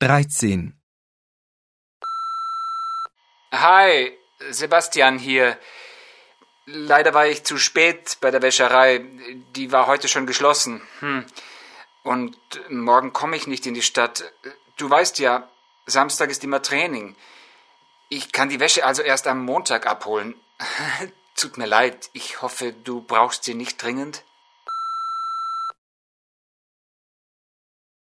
13. Hi, Sebastian hier. Leider war ich zu spät bei der Wäscherei. Die war heute schon geschlossen. Und morgen komme ich nicht in die Stadt. Du weißt ja, Samstag ist immer Training. Ich kann die Wäsche also erst am Montag abholen. Tut mir leid, ich hoffe, du brauchst sie nicht dringend.